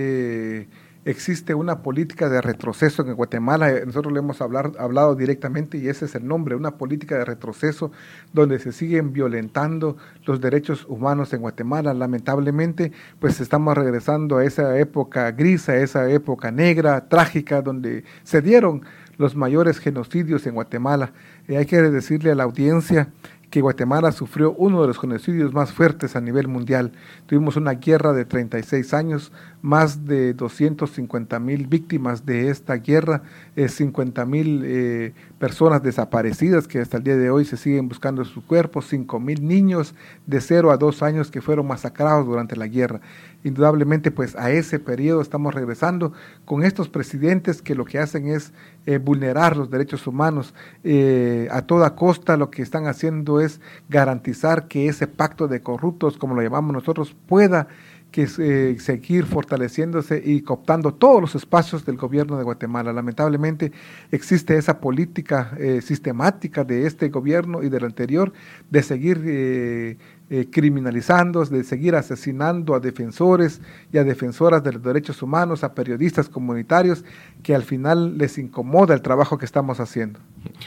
eh, existe una política de retroceso en Guatemala. Nosotros le hemos hablar, hablado directamente y ese es el nombre, una política de retroceso donde se siguen violentando los derechos humanos en Guatemala. Lamentablemente, pues estamos regresando a esa época gris, a esa época negra, trágica, donde se dieron los mayores genocidios en Guatemala. Y hay que decirle a la audiencia que Guatemala sufrió uno de los genocidios más fuertes a nivel mundial. Tuvimos una guerra de treinta y seis años, más de doscientas cincuenta mil víctimas de esta guerra, eh, cincuenta mil eh, personas desaparecidas que hasta el día de hoy se siguen buscando sus cuerpos, cinco mil niños de cero a dos años que fueron masacrados durante la guerra. Indudablemente, pues a ese periodo estamos regresando con estos presidentes que lo que hacen es eh, vulnerar los derechos humanos. Eh, a toda costa lo que están haciendo es garantizar que ese pacto de corruptos, como lo llamamos nosotros, pueda que eh, seguir fortaleciéndose y cooptando todos los espacios del gobierno de Guatemala. Lamentablemente existe esa política eh, sistemática de este gobierno y del anterior de seguir eh, eh, criminalizando, de seguir asesinando a defensores y a defensoras de los derechos humanos, a periodistas comunitarios, que al final les incomoda el trabajo que estamos haciendo.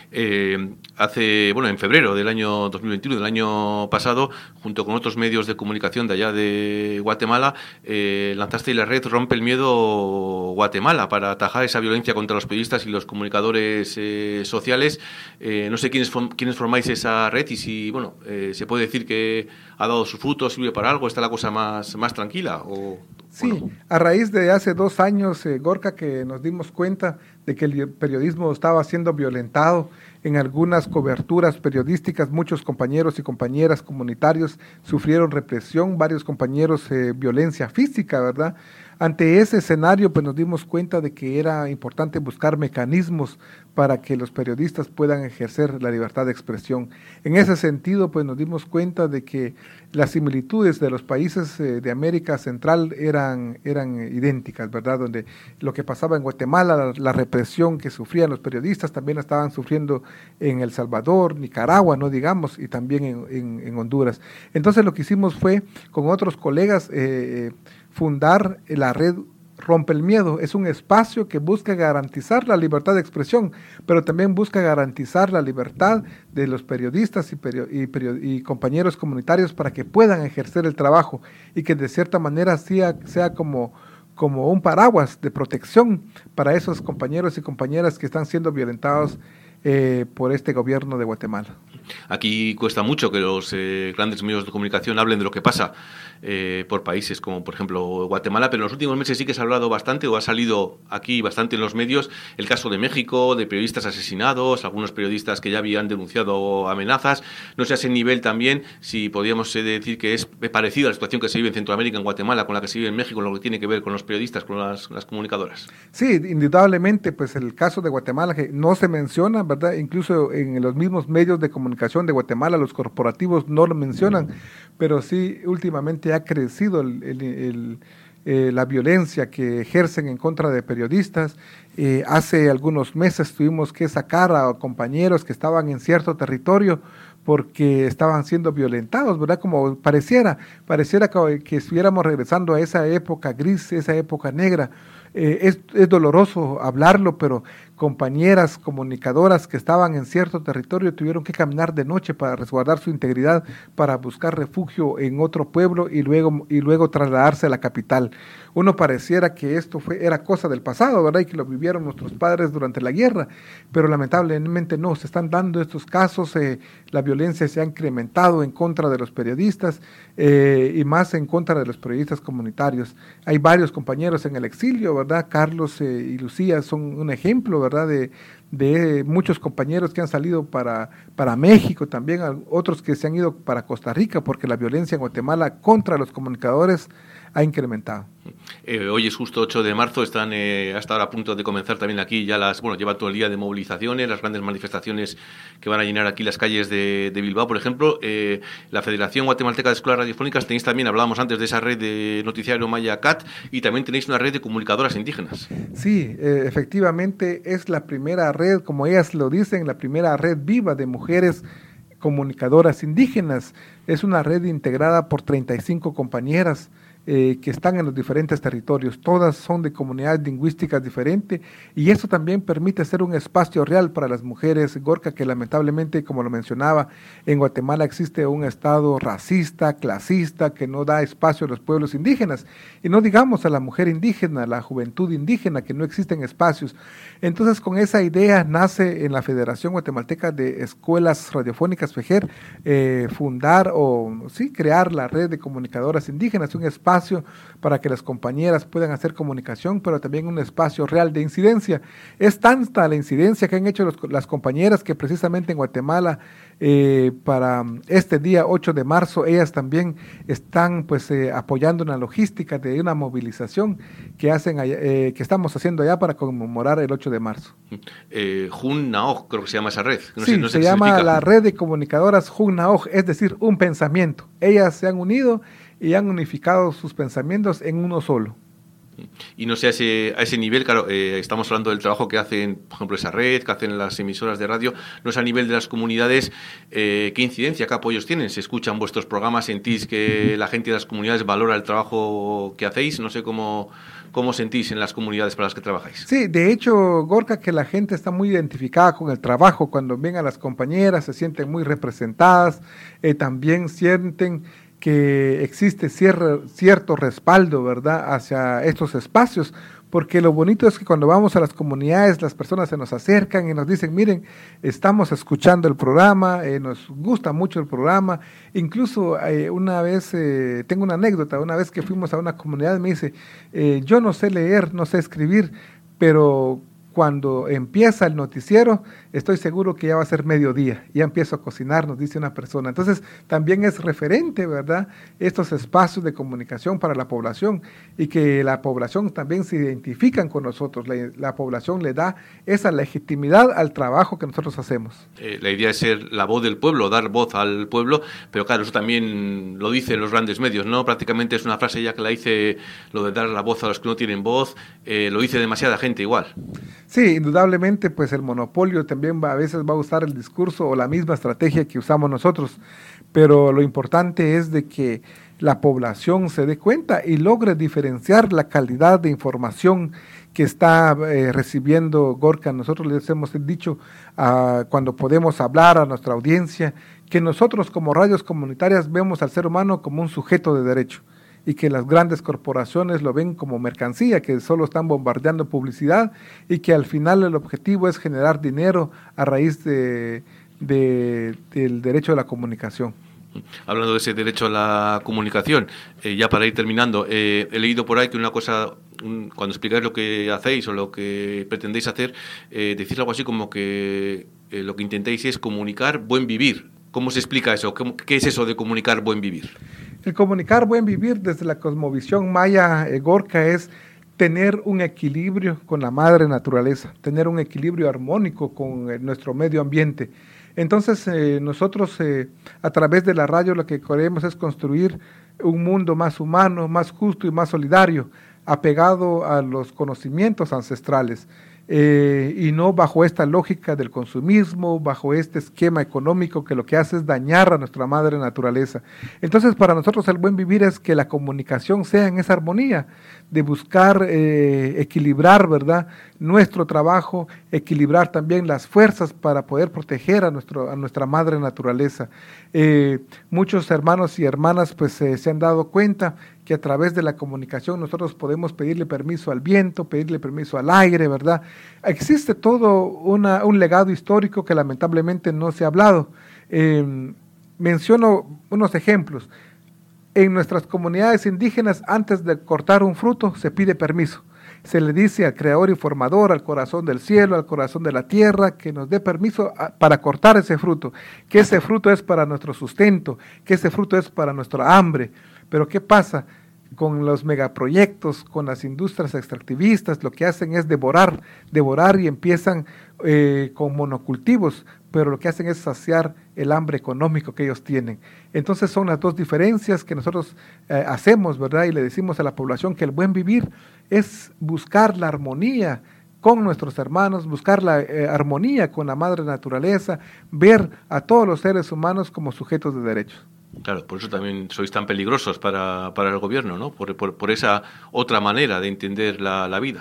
Eh, hace, bueno, en febrero del año dos mil veintiuno, del año pasado, junto con otros medios de comunicación de allá de Guatemala, eh, lanzaste la red Rompe el Miedo Guatemala para atajar esa violencia contra los periodistas y los comunicadores eh, sociales. Eh, no sé quiénes, quiénes formáis esa red y si, bueno, eh, se puede decir que ha dado sus frutos, sirve para algo, está la cosa más, más tranquila. O, sí, bueno. A raíz de hace dos años, eh, Gorka, que nos dimos cuenta de que el periodismo estaba siendo violentado en algunas coberturas periodísticas, muchos compañeros y compañeras comunitarios sufrieron represión, varios compañeros eh, violencia física, ¿verdad? Ante ese escenario, pues nos dimos cuenta de que era importante buscar mecanismos para que los periodistas puedan ejercer la libertad de expresión. En ese sentido, pues nos dimos cuenta de que las similitudes de los países eh, de América Central eran, eran idénticas, ¿verdad? Donde lo que pasaba en Guatemala, la, la represión que sufrían los periodistas, también la estaban sufriendo en El Salvador, Nicaragua, no digamos, y también en, en, en Honduras. Entonces lo que hicimos fue, con otros colegas, eh, fundar la red Rompe el Miedo. Es un espacio que busca garantizar la libertad de expresión, pero también busca garantizar la libertad de los periodistas y, perio y, perio y compañeros comunitarios para que puedan ejercer el trabajo y que de cierta manera sea, sea como, como un paraguas de protección para esos compañeros y compañeras que están siendo violentados Eh, por este gobierno de Guatemala. Aquí cuesta mucho que los eh, grandes medios de comunicación hablen de lo que pasa eh, por países como, por ejemplo, Guatemala, pero en los últimos meses sí que se ha hablado bastante, o ha salido aquí bastante en los medios, el caso de México, de periodistas asesinados, algunos periodistas que ya habían denunciado amenazas. No sé a ese nivel también si podríamos eh, decir que es parecido a la situación que se vive en Centroamérica, en Guatemala, con la que se vive en México, en lo que tiene que ver con los periodistas, con las, las comunicadoras. Sí, indudablemente, pues el caso de Guatemala, que no se menciona, ¿verdad? Incluso en los mismos medios de comunicación de Guatemala, los corporativos no lo mencionan, pero sí últimamente ha crecido el, el, el, eh, la violencia que ejercen en contra de periodistas. Eh, hace algunos meses tuvimos que sacar a compañeros que estaban en cierto territorio porque estaban siendo violentados, ¿verdad? Como pareciera, pareciera que, que estuviéramos regresando a esa época gris, esa época negra. Eh, es, es doloroso hablarlo, pero compañeras comunicadoras que estaban en cierto territorio tuvieron que caminar de noche para resguardar su integridad, para buscar refugio en otro pueblo y luego, y luego trasladarse a la capital. Uno pareciera que esto fue, era cosa del pasado, ¿verdad? Y que lo vivieron nuestros padres durante la guerra, pero lamentablemente no, se están dando estos casos, eh, la violencia se ha incrementado en contra de los periodistas eh, y más en contra de los periodistas comunitarios. Hay varios compañeros en el exilio, ¿verdad? Carlos eh, y Lucía son un ejemplo, ¿verdad? De, de muchos compañeros que han salido para, para México también, otros que se han ido para Costa Rica porque la violencia en Guatemala contra los comunicadores ha incrementado. Eh, hoy es justo ocho de marzo, están eh, hasta ahora a punto de comenzar también aquí ya las, bueno, lleva todo el día de movilizaciones, las grandes manifestaciones que van a llenar aquí las calles de, de Bilbao, por ejemplo. Eh, la Federación Guatemalteca de Escuelas Radiofónicas, tenéis también, hablábamos antes de esa red de noticiario Maya C A T, y también tenéis una red de comunicadoras indígenas. Sí, eh, efectivamente es la primera red, como ellas lo dicen, la primera red viva de mujeres comunicadoras indígenas. Es una red integrada por treinta y cinco compañeras Eh, que están en los diferentes territorios, todas son de comunidades lingüísticas diferentes y eso también permite ser un espacio real para las mujeres, Gorka, que lamentablemente, como lo mencionaba, en Guatemala existe un estado racista, clasista, que no da espacio a los pueblos indígenas, y no digamos a la mujer indígena, a la juventud indígena, que no existen espacios. Entonces, con esa idea nace en la Federación Guatemalteca de Escuelas Radiofónicas, FEJER, eh, fundar o sí crear la red de comunicadoras indígenas, un espacio espacio para que las compañeras puedan hacer comunicación, pero también un espacio real de incidencia. Es tanta la incidencia que han hecho los, las compañeras que precisamente en Guatemala, eh, para este día ocho de marzo, ellas también están pues eh, apoyando una logística de una movilización que hacen allá, eh, que estamos haciendo allá para conmemorar el ocho de marzo. Eh, Jun Naoj, creo que se llama esa red. No sí, sé, no sé se qué llama significa. La Red de Comunicadoras Jun Naoj, es decir, un pensamiento. Ellas se han unido y han unificado sus pensamientos en uno solo. Y no sé, a ese, a ese nivel, claro, eh, estamos hablando del trabajo que hacen, por ejemplo, esa red, que hacen las emisoras de radio, no es a nivel de las comunidades, eh, ¿qué incidencia, qué apoyos tienen? ¿Se escuchan vuestros programas? ¿Sentís que la gente de las comunidades valora el trabajo que hacéis? No sé cómo, cómo sentís en las comunidades para las que trabajáis. Sí, de hecho, Gorka, que la gente está muy identificada con el trabajo. Cuando ven a las compañeras se sienten muy representadas, eh, también sienten que existe cierre, cierto respaldo, ¿verdad?, hacia estos espacios, porque lo bonito es que cuando vamos a las comunidades las personas se nos acercan y nos dicen, miren, estamos escuchando el programa, eh, nos gusta mucho el programa. Incluso eh, una vez, eh, tengo una anécdota, una vez que fuimos a una comunidad me dice, eh, yo no sé leer, no sé escribir, pero cuando empieza el noticiero, estoy seguro que ya va a ser mediodía, ya empiezo a cocinar, nos dice una persona. Entonces, también es referente, ¿verdad?, estos espacios de comunicación para la población, y que la población también se identifican con nosotros, la, la población le da esa legitimidad al trabajo que nosotros hacemos. Eh, la idea es ser la voz del pueblo, dar voz al pueblo, pero claro, eso también lo dicen los grandes medios, ¿no? Prácticamente es una frase ya que la dice, lo de dar la voz a los que no tienen voz, eh, lo dice demasiada gente igual. Sí, indudablemente, pues el monopolio también va, a veces va a usar el discurso o la misma estrategia que usamos nosotros, pero lo importante es de que la población se dé cuenta y logre diferenciar la calidad de información que está eh, recibiendo Gorka. Nosotros les hemos dicho uh, cuando podemos hablar a nuestra audiencia que nosotros como radios comunitarias vemos al ser humano como un sujeto de derecho, y que las grandes corporaciones lo ven como mercancía, que solo están bombardeando publicidad, y que al final el objetivo es generar dinero a raíz de, de, del derecho a la comunicación. Hablando de ese derecho a la comunicación, eh, ya para ir terminando, eh, he leído por ahí que una cosa, un, cuando explicáis lo que hacéis o lo que pretendéis hacer, eh, decís algo así como que eh, lo que intentáis es comunicar buen vivir. ¿Cómo se explica eso? ¿Qué, qué es eso de comunicar buen vivir? El comunicar buen vivir desde la cosmovisión maya, eh, Gorka, es tener un equilibrio con la madre naturaleza, tener un equilibrio armónico con eh, nuestro medio ambiente. Entonces eh, nosotros eh, a través de la radio lo que queremos es construir un mundo más humano, más justo y más solidario, apegado a los conocimientos ancestrales. Eh, y no bajo esta lógica del consumismo, bajo este esquema económico que lo que hace es dañar a nuestra madre naturaleza. Entonces, para nosotros el buen vivir es que la comunicación sea en esa armonía, de buscar eh, equilibrar, ¿verdad?, nuestro trabajo, equilibrar también las fuerzas para poder proteger a, nuestro, a nuestra madre naturaleza. Eh, muchos hermanos y hermanas pues eh, se han dado cuenta que a través de la comunicación nosotros podemos pedirle permiso al viento, pedirle permiso al aire, ¿verdad? Existe todo una, un legado histórico que lamentablemente no se ha hablado. Eh, menciono unos ejemplos. En nuestras comunidades indígenas, antes de cortar un fruto, se pide permiso. Se le dice al creador y formador, al corazón del cielo, al corazón de la tierra, que nos dé permiso a, para cortar ese fruto, que ese fruto es para nuestro sustento, que ese fruto es para nuestra hambre. Pero ¿qué pasa? Con los megaproyectos, con las industrias extractivistas, lo que hacen es devorar, devorar y empiezan eh, con monocultivos, pero lo que hacen es saciar el hambre económico que ellos tienen. Entonces son las dos diferencias que nosotros eh, hacemos, ¿verdad? Y le decimos a la población que el buen vivir es buscar la armonía con nuestros hermanos, buscar la eh, armonía con la madre naturaleza, ver a todos los seres humanos como sujetos de derechos. Claro, por eso también sois tan peligrosos para, para el gobierno, ¿no? Por, por, por esa otra manera de entender la, la vida.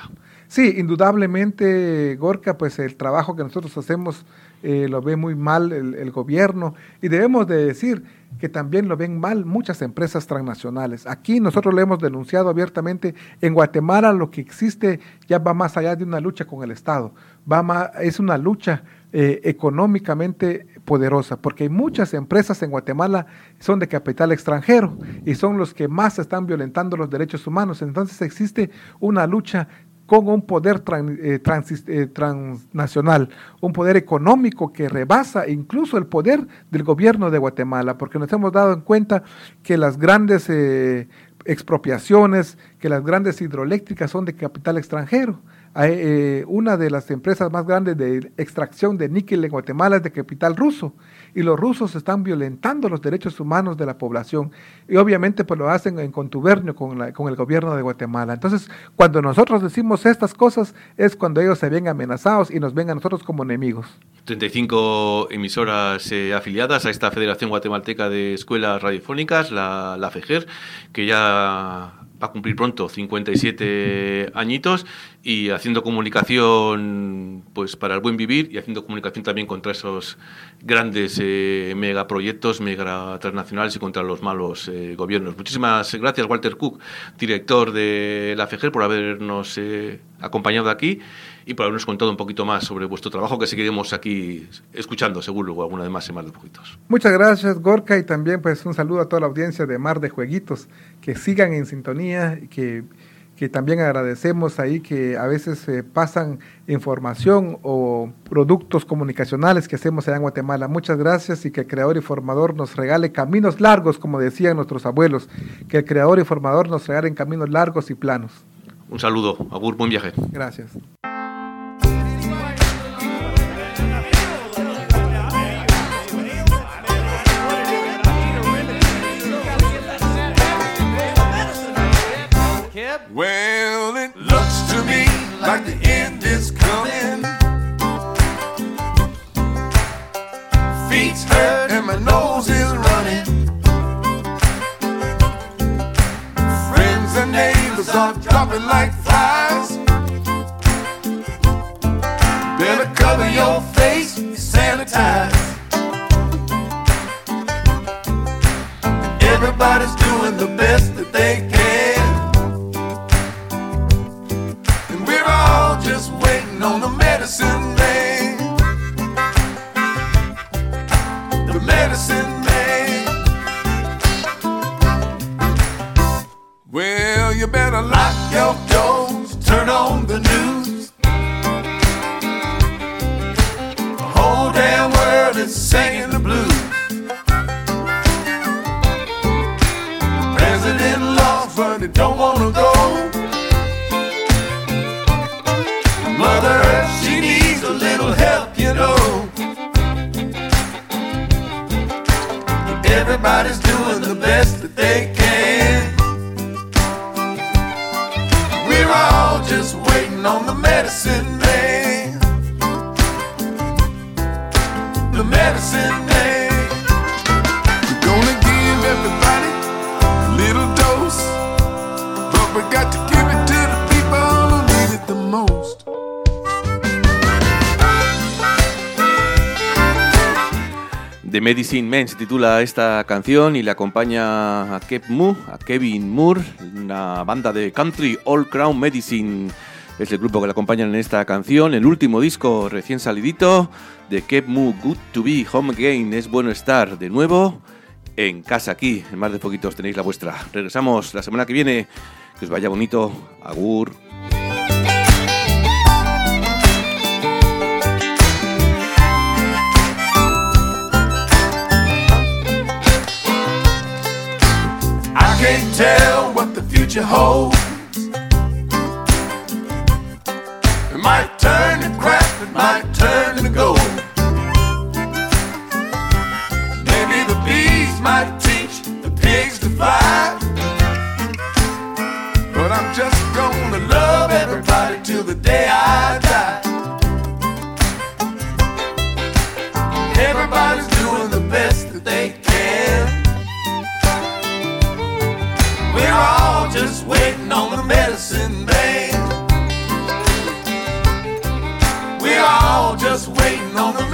Sí, indudablemente, Gorka, pues el trabajo que nosotros hacemos eh, lo ve muy mal el, el gobierno, y debemos de decir que también lo ven mal muchas empresas transnacionales. Aquí nosotros lo hemos denunciado abiertamente. En Guatemala lo que existe ya va más allá de una lucha con el Estado, va más, es una lucha eh, económicamente poderosa, porque hay muchas empresas en Guatemala son de capital extranjero y son los que más están violentando los derechos humanos. Entonces existe una lucha con un poder tran, eh, trans, eh, transnacional, un poder económico que rebasa incluso el poder del gobierno de Guatemala, porque nos hemos dado en cuenta que las grandes eh, expropiaciones, que las grandes hidroeléctricas son de capital extranjero. Hay, eh, una de las empresas más grandes de extracción de níquel en Guatemala es de capital ruso, y los rusos están violentando los derechos humanos de la población, y obviamente pues lo hacen en contubernio con, la, con el gobierno de Guatemala. Entonces, cuando nosotros decimos estas cosas, es cuando ellos se ven amenazados y nos ven a nosotros como enemigos. treinta y cinco emisoras eh, afiliadas a esta Federación Guatemalteca de Escuelas Radiofónicas, la, la FEGER, que ya va a cumplir pronto cincuenta y siete añitos, y haciendo comunicación pues para el buen vivir, y haciendo comunicación también contra esos grandes eh, megaproyectos, mega transnacionales, y contra los malos eh, gobiernos. Muchísimas gracias, Walter Cook, director de la FEGER, por habernos eh, acompañado aquí y por habernos contado un poquito más sobre vuestro trabajo, que seguiremos aquí escuchando seguro alguna de más en Mar de Jueguitos. Muchas gracias, Gorka, y también pues un saludo a toda la audiencia de Mar de Jueguitos, que sigan en sintonía, que, que también agradecemos ahí que a veces eh, pasan información o productos comunicacionales que hacemos allá en Guatemala. Muchas gracias, y que el Creador y Formador nos regale caminos largos, como decían nuestros abuelos, que el Creador y Formador nos regalen caminos largos y planos. Un saludo, agur, buen viaje. Gracias. Well, it looks to me like the end is coming. Feet's hurt and my nose is running. Friends and neighbors are dropping like flies. Better cover your face, sanitize. Everybody's doing the best that they can. Just waiting on the medicine man, the medicine man. Well, you better lock your doors, turn on the news. The whole damn world is singing the blues. President lost, but he don't wanna go. Mother Earth, she needs a little help, you know. Everybody's doing the best that they can. We're all just waiting on the medicine man, the medicine man. We're gonna give everybody a little dose, but we got to give it to the people who need it the most. The Medicine Man se titula esta canción, y le acompaña a Kev Mu, a Kevin Moore, una banda de country. All Crown Medicine es el grupo que le acompañan en esta canción. El último disco recién salidito de Kev Mu, Good to Be Home Again. Es bueno estar de nuevo en casa aquí. En Mar de Poquitos tenéis la vuestra. Regresamos la semana que viene. Que os vaya bonito. Agur. I can't tell what the future holds. It might turn to crap, it might turn to gold. Maybe the bees might teach the pigs to fly. But I'm just gonna love everybody till the day I die. Everybody's doing the best that they can. We're all just waiting on the medicine man, on the